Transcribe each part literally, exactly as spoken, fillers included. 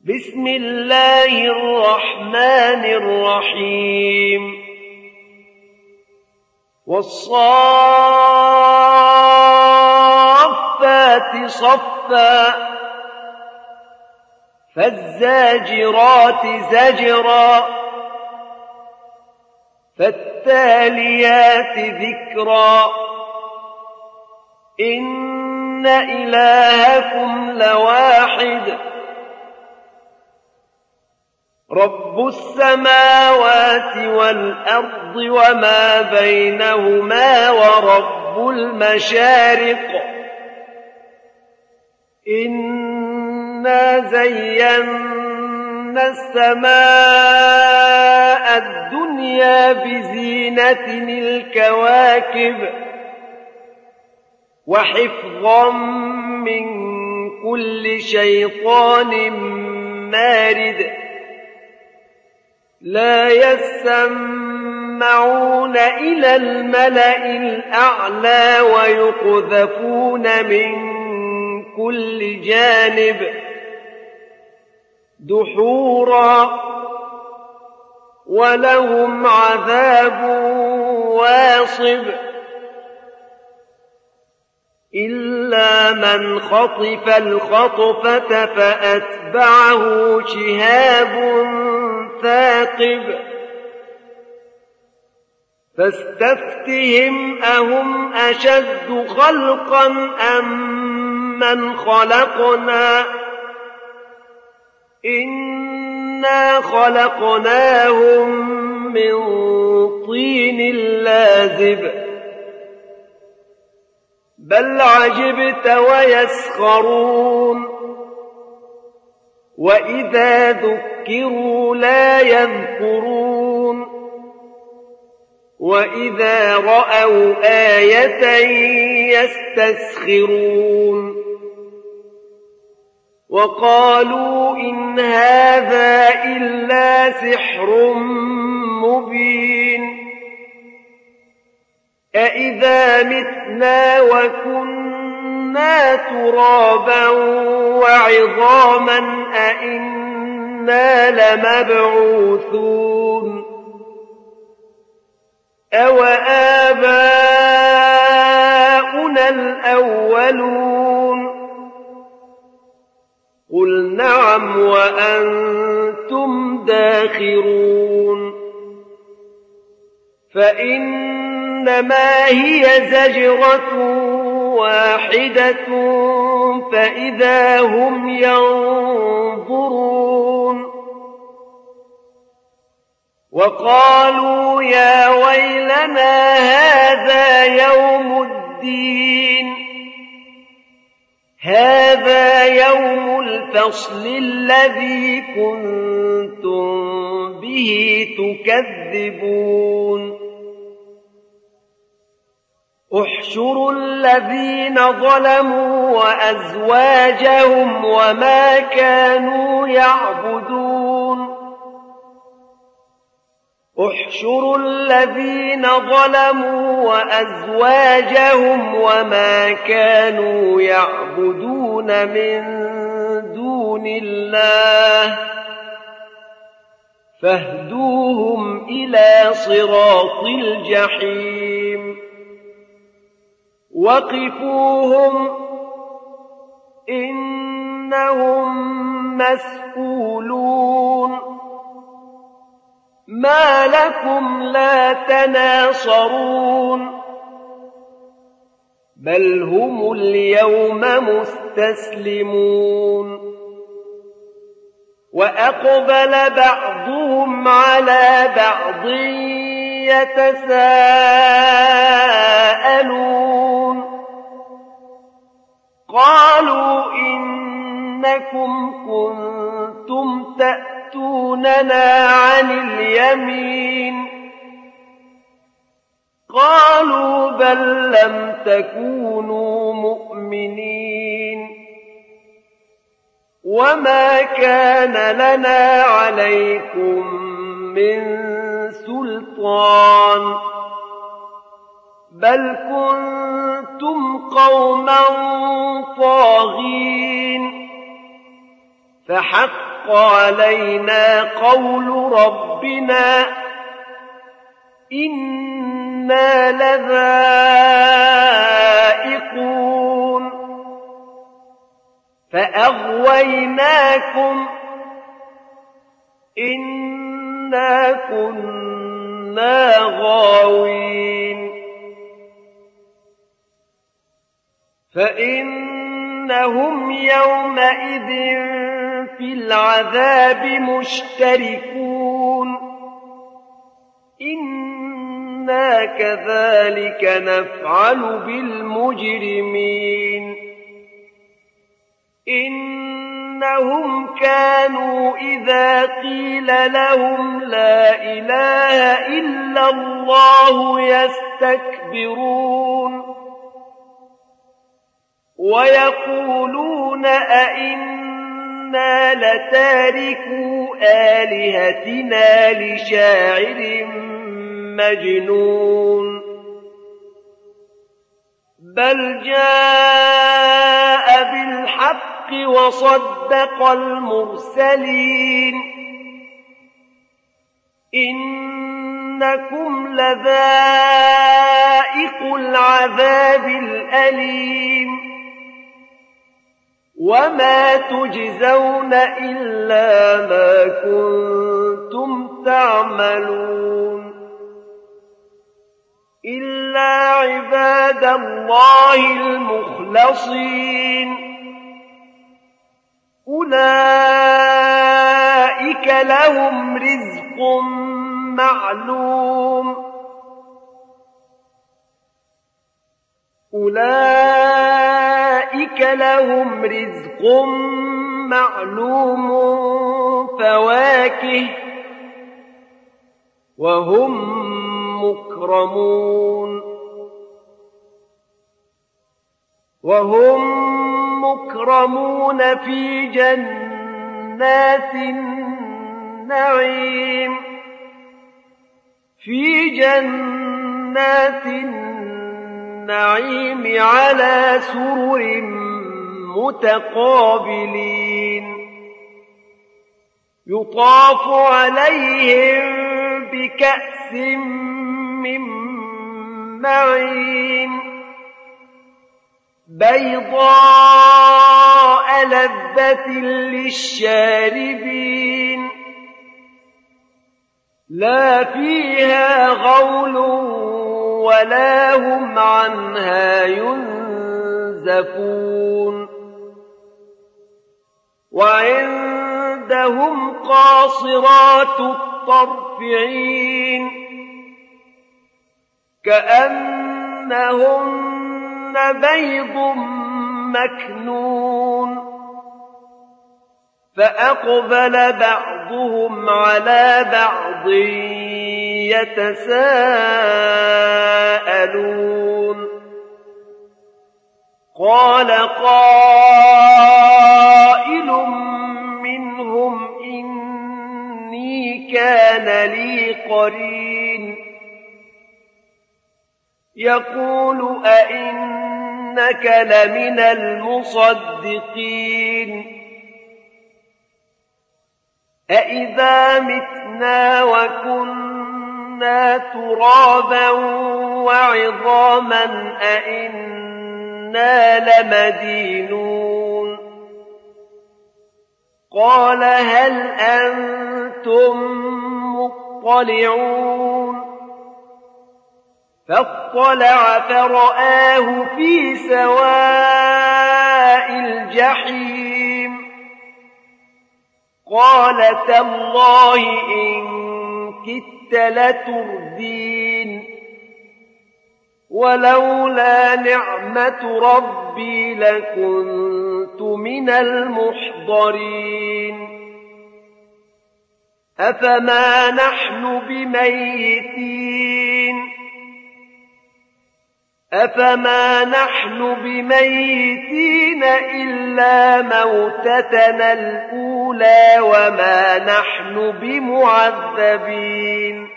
بسم الله الرحمن الرحيم والصافات صفا فالزاجرات زجرا فالتاليات ذكرا إن إلهكم لواحد رب السماوات والأرض وما بينهما ورب المشارق إنا زينا السماء الدنيا بزينة الكواكب وحفظا من كل شيطان مارد لا يسمعون إلى الملأ الأعلى ويقذفون من كل جانب دحورا ولهم عذاب واصب إلا من خطف الخطفة فأتبعه شهاب ثاقب فاستفتهم أهم أشد خلقا أم من خلقنا إنا خلقناهم من طين لازب بل عجبت ويسخرون وإذا ذكروا لا يذكرون وإذا رأوا آية يستسخرون وقالوا إن هذا إلا سحر مبين أإذا متنا وكنا ترابا وعظاما أإنا لمبعوثون أو آباؤنا الأولون قل نعم وأنتم داخرون فإنما هي زجرة واحدة فإذا هم ينظرون وقالوا يا ويلنا هذا يوم الدين هذا يوم الفصل الذي كنتم به تكذبون احشروا الذين ظلموا وأزواجهم وما كانوا يعبدون احشروا الذين ظلموا وأزواجهم وما كانوا يعبدون من دون الله فاهدوهم إلى صراط الجحيم وقفوهم إنهم مسئولون ما لكم لا تناصرون بل هم اليوم مستسلمون وأقبل بعضهم على بعض يتساءلون قالوا إنكم كنتم تأتوننا عن اليمين قالوا بل لم تكونوا مؤمنين وما كان لنا عليكم من سلطان بل كنتم قوما طاغين فحق حق علينا قول ربنا إنا لذائقون فأغويناكم إنا كنا غاوين فإنهم يومئذ في العذاب مشتركون إنا كذلك نفعل بالمجرمين إنهم كانوا إذا قيل لهم لا إله إلا الله يستكبرون ويقولون أئنا لتاركو آلهتنا لشاعر مجنون بل جاء بالحق وصدق المرسلين إنكم لذائق العذاب الأليم وما تجزون إلا ما كنتم تعملون إلا عباد الله المخلصين أولئك لهم رزق معلوم أولئك لهم رزق معلوم فواكه وهم مكرمون وهم مكرمون في جنات النعيم في جنات النعيم على سرر متقابلين يطاف عليهم بكأس من معين بيضاء لذة للشاربين لا فيها غول ولا هم عنها ينزفون وعندهم قاصرات الطرف عين كأنهن بيض مكنون فأقبل بعضهم على بعض يتساءلون قال قائل منهم إني كان لي قرين يقول أئنك لمن المصدقين أئذا متنا وكنا ترابا وعظاما أئنا لمدينون قال هل أنتم مطلعون فاطلع فرآه في سواء الجحيم قال تالله إن كدت لتردين ولولا نعمة ربي لكنت من المحضرين أفما نحن بميتين أفما نحن بميتين إلا موتتنا الأولى وما نحن بمعذبين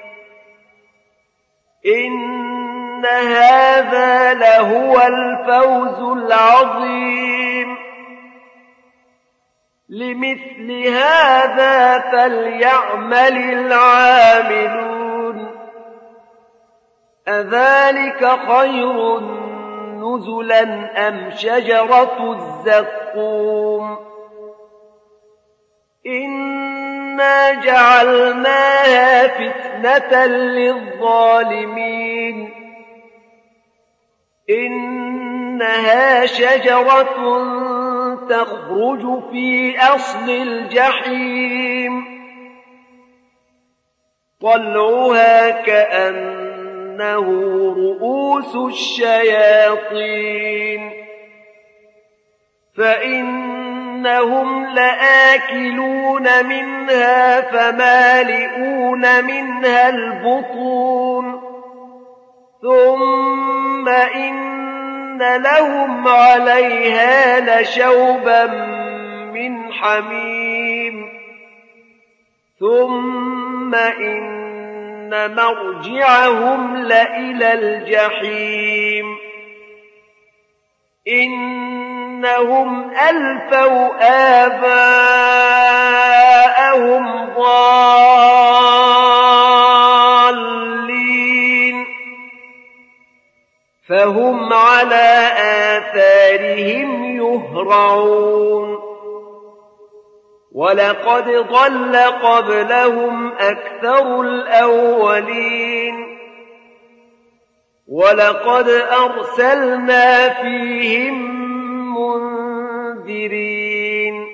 إن هذا لهو الفوز العظيم لمثل هذا فليعمل العاملون أذلك خير نزلا أم شجرة الزقوم إنا جعلناها فتنة للظالمين إنها شجرة تخرج في أصل الجحيم طلعها كأنه رؤوس الشياطين فإنهم لآكلون منها فمالئون منها البطون ثم إن لهم عليها لشوبا من حميم ثم إن مرجعهم لإلى الجحيم إنهم ألفوا آباءهم ضالين فهم على آثارهم يهرعون ولقد ضل قبلهم أكثر الأولين ولقد أرسلنا فيهم منذرين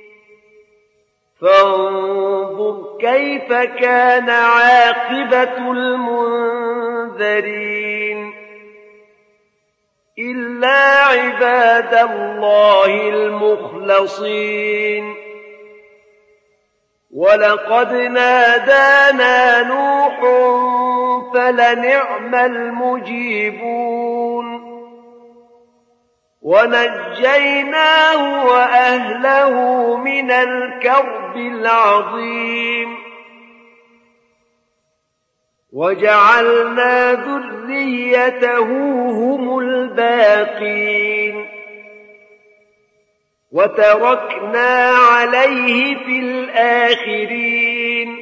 فانظر كيف كان عاقبة المنذرين إلا عباد الله المخلصين ولقد نادانا نوح فلنعم المجيبون ونجيناه وأهله من الكرب العظيم وجعلنا ذريته هم الباقين وتركنا عليه في الآخرين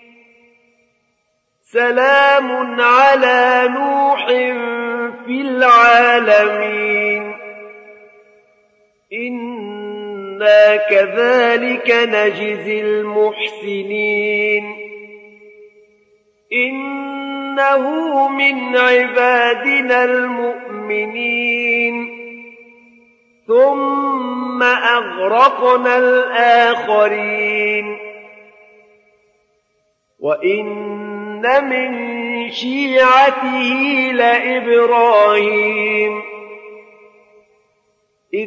سلام على نوح في العالمين إنا كذلك نجزي المحسنين إنه من عبادنا المؤمنين ثم أغرقنا الآخرين وإن من شيعته لإبراهيم إذ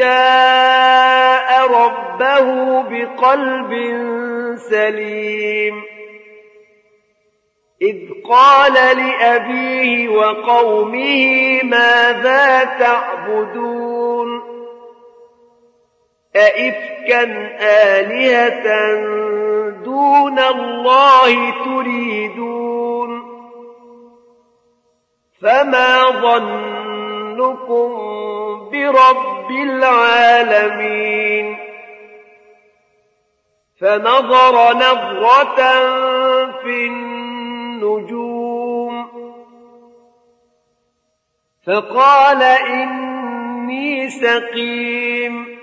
جاء ربه بقلب سليم إذ قال لأبيه وقومه ماذا تعبدون أئفكا آلهة دون الله تريدون فما ظنكم برب العالمين فنظر نظرة في النجوم فقال إني سقيم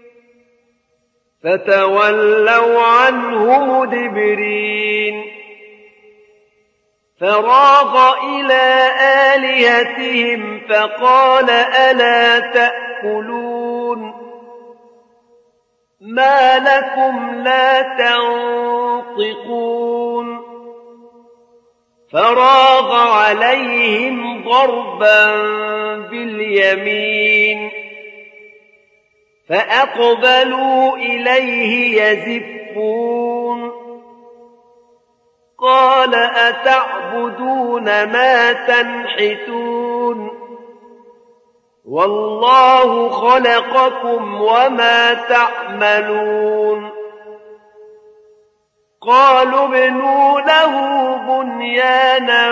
فتولوا عنه مدبرين فراغ إلى آلهتهم فقال ألا تأكلون ما لكم لا تنطقون فراغ عليهم ضربا باليمين فأقبلوا إليه يزفون قال أتعبدون ما تنحتون والله خلقكم وما تعملون قالوا ابنوا له بنيانا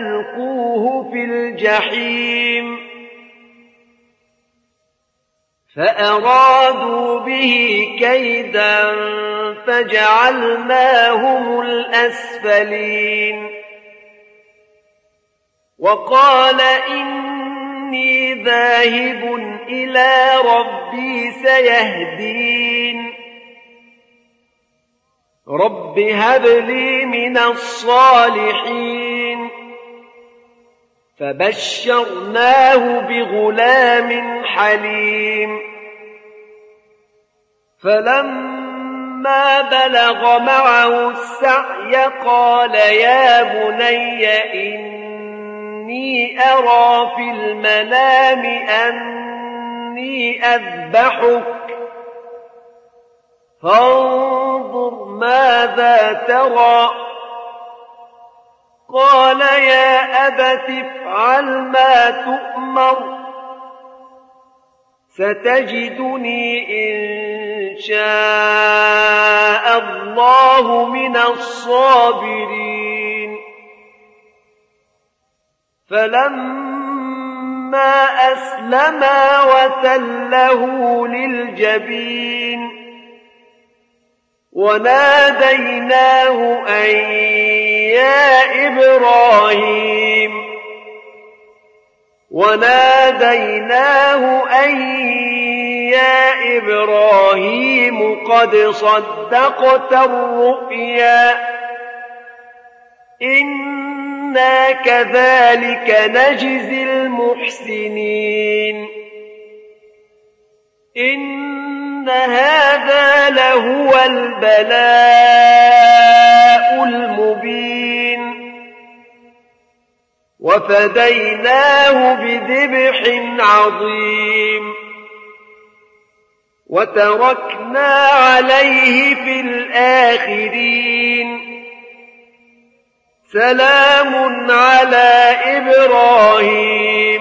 فألقوه في الجحيم فأرادوا به كيدا فجعلناهم الأسفلين وقال إني ذاهب إلى ربي سيهدين رب هب لي من الصالحين فبشرناه بغلام حليم فلما بلغ معه السعي قال يا بني إني أرى في المنام أني أذبحك فانظر ماذا ترى قال يا أبت افعل ما تؤمر ستجدني إن شاء الله من الصابرين فلما أسلما وتله للجبين وناديناه أن يا إبراهيم وناديناه أن يا إبراهيم قد صدقت الرؤيا إنا كذلك نجزي المحسنين إن هذا لهو البلاء المبين وفديناه بذبح عظيم وتركنا عليه في الآخرين سلام على إبراهيم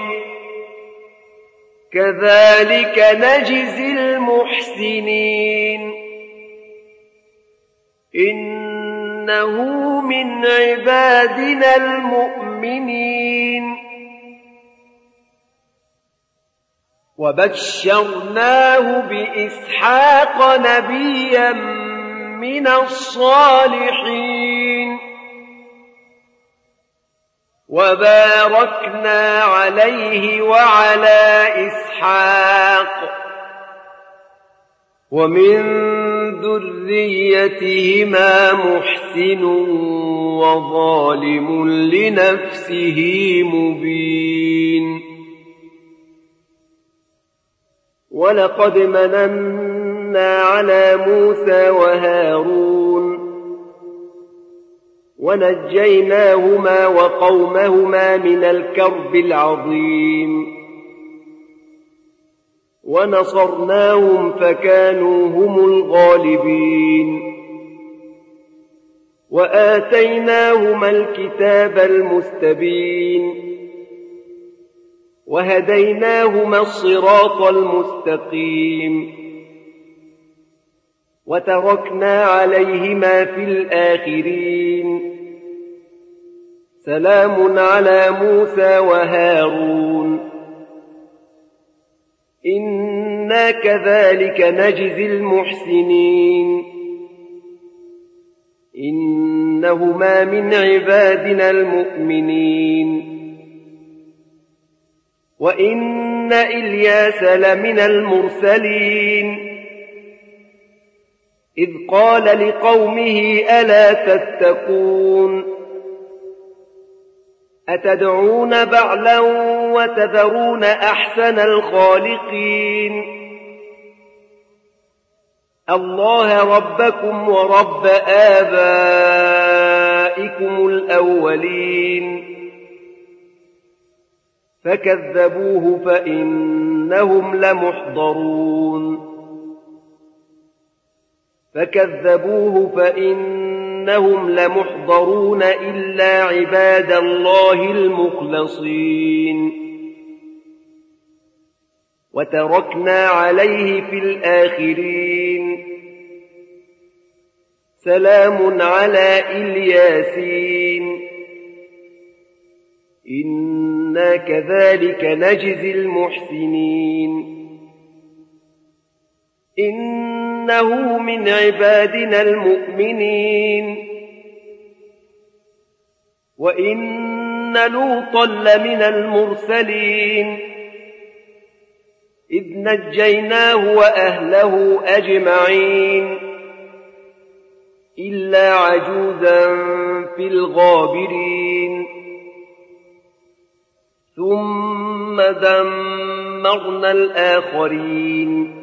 كذلك نجزي المحسنين إنه من عبادنا المؤمنين وبشرناه بإسحاق نبيا من الصالحين وباركنا عليه وعلى إسحاق ومن ذريتهما محسن وظالم لنفسه مبين ولقد مننا على موسى وهارون ونجيناهما وقومهما من الكرب العظيم ونصرناهم فكانوا هم الغالبين وآتيناهما الكتاب المستبين وهديناهما الصراط المستقيم وتركنا عليهما في الآخرين سلام على موسى وهارون إنا كذلك نجزي المحسنين إنهما من عبادنا المؤمنين وإن إلياس لمن المرسلين إذ قال لقومه ألا تتقون أتدعون بعلا وتذرون أحسن الخالقين الله ربكم ورب آبائكم الأولين فكذبوه فإنهم لمحضرون فكذبوه فإنهم لمحضرون إلا عباد الله المخلصين وتركنا عليه في الآخرين سلام على إلياسين إنا كذلك نجزي المحسنين إنه من عبادنا المؤمنين وإن لوطا لمن المرسلين إذ نجيناه وأهله أجمعين إلا عجوزا في الغابرين ثم دمرنا الآخرين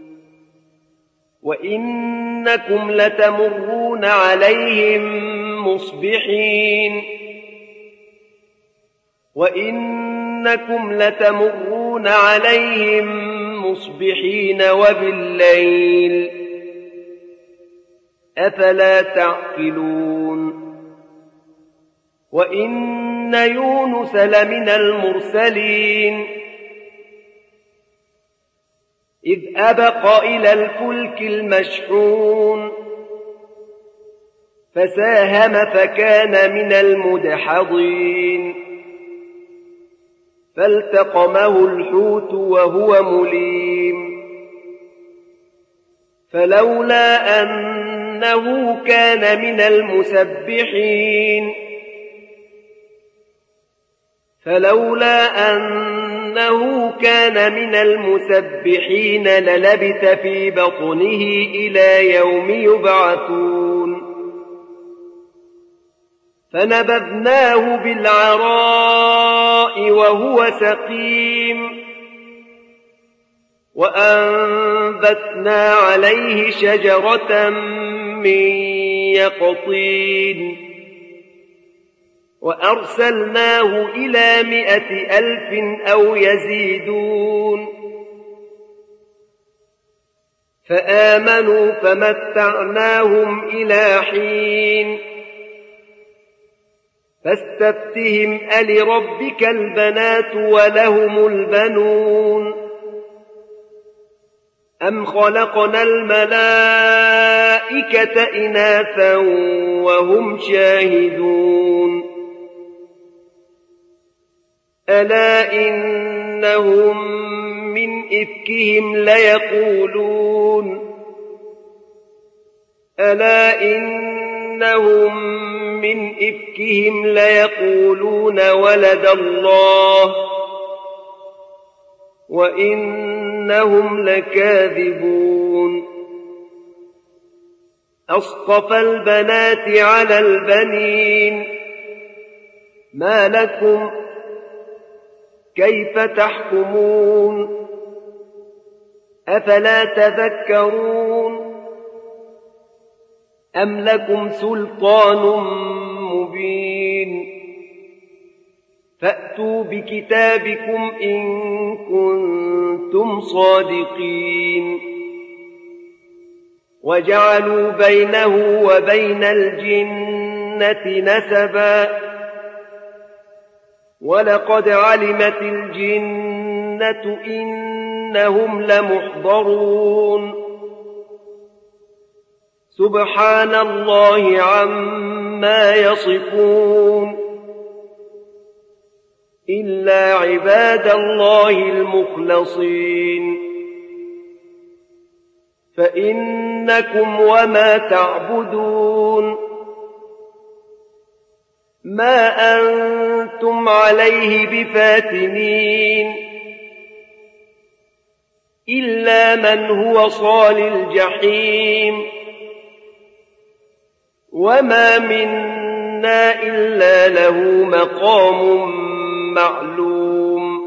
وإنكم لتمرون عليهم مصبحين وإنكم لتمرون عليهم مصبحين وبالليل أفلا تعقلون وإن يونس لمن المرسلين إذ أبق إلى الفلك المشحون فساهم فكان من المدحضين فالتقمه الحوت وهو مليم فلولا أنه كان من المسبحين فلولا أنه كان من المسبحين للبث في بطنه إلى يوم يبعثون فنبذناه بالعراء وهو سقيم وأنبتنا عليه شجرة من يقطين وأرسلناه إلى مائة ألف أو يزيدون فآمنوا فمتعناهم إلى حين فاستفتهم ألربك البنات ولهم البنون أم خلقنا الملائكة إناثا وهم شاهدون ألا إنهم من إفكهم ليقولون ألا إنهم من إفكهم ليقولون ولد الله وإنهم لكاذبون أصطفى البنات على البنين ما لكم كيف تحكمون أفلا تذكرون أم لكم سلطان مبين فأتوا بكتابكم إن كنتم صادقين وجعلوا بينه وبين الجنة نسبا ولقد علمت الجنة إنهم لمحضرون سبحان الله عما يصفون إلا عباد الله المخلصين فإنكم وما تعبدون ما أنتم عليه بفاتنين إلا من هو صال الجحيم وما منا إلا له مقام معلوم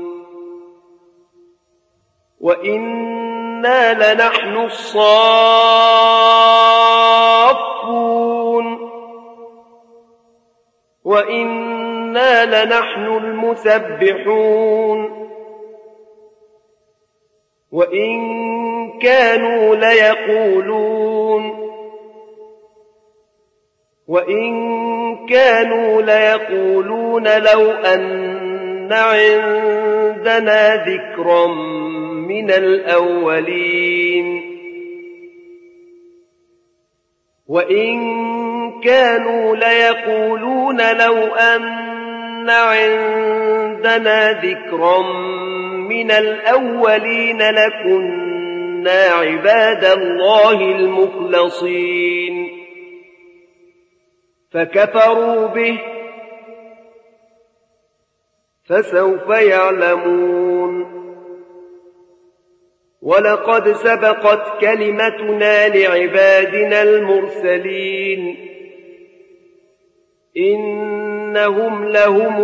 وإنا لنحن الصافون وإنا لنحن المسبحون وإن كانوا ليقولون وإن كانوا ليقولون لو أن عندنا ذكرا من الأولين وإن كانوا ليقولون لو أن عندنا ذكرا من الأولين لكنا إنا عباد الله المخلصين فكفروا به فسوف يعلمون ولقد سبقت كلمتنا لعبادنا المرسلين إنهم لهم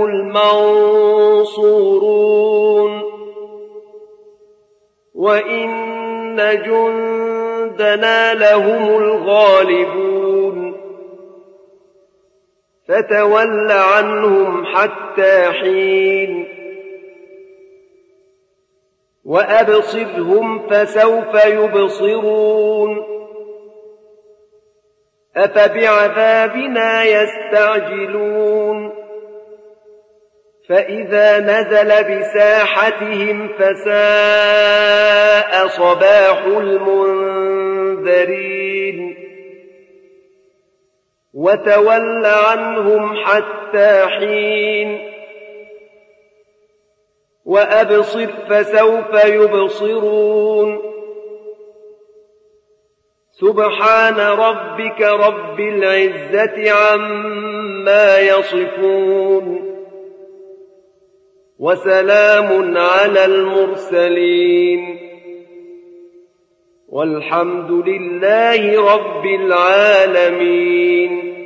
المنصورون وإن جندنا لهم الغالبون فتول عنهم حتى حين وأبصرهم فسوف يبصرون أفبعذابنا يستعجلون فإذا نزل بساحتهم فساء صباح المنذرين وتول عنهم حتى حين وأبصر فسوف يبصرون سبحان ربك رب العزة عما يصفون وسلام على المرسلين والحمد لله رب العالمين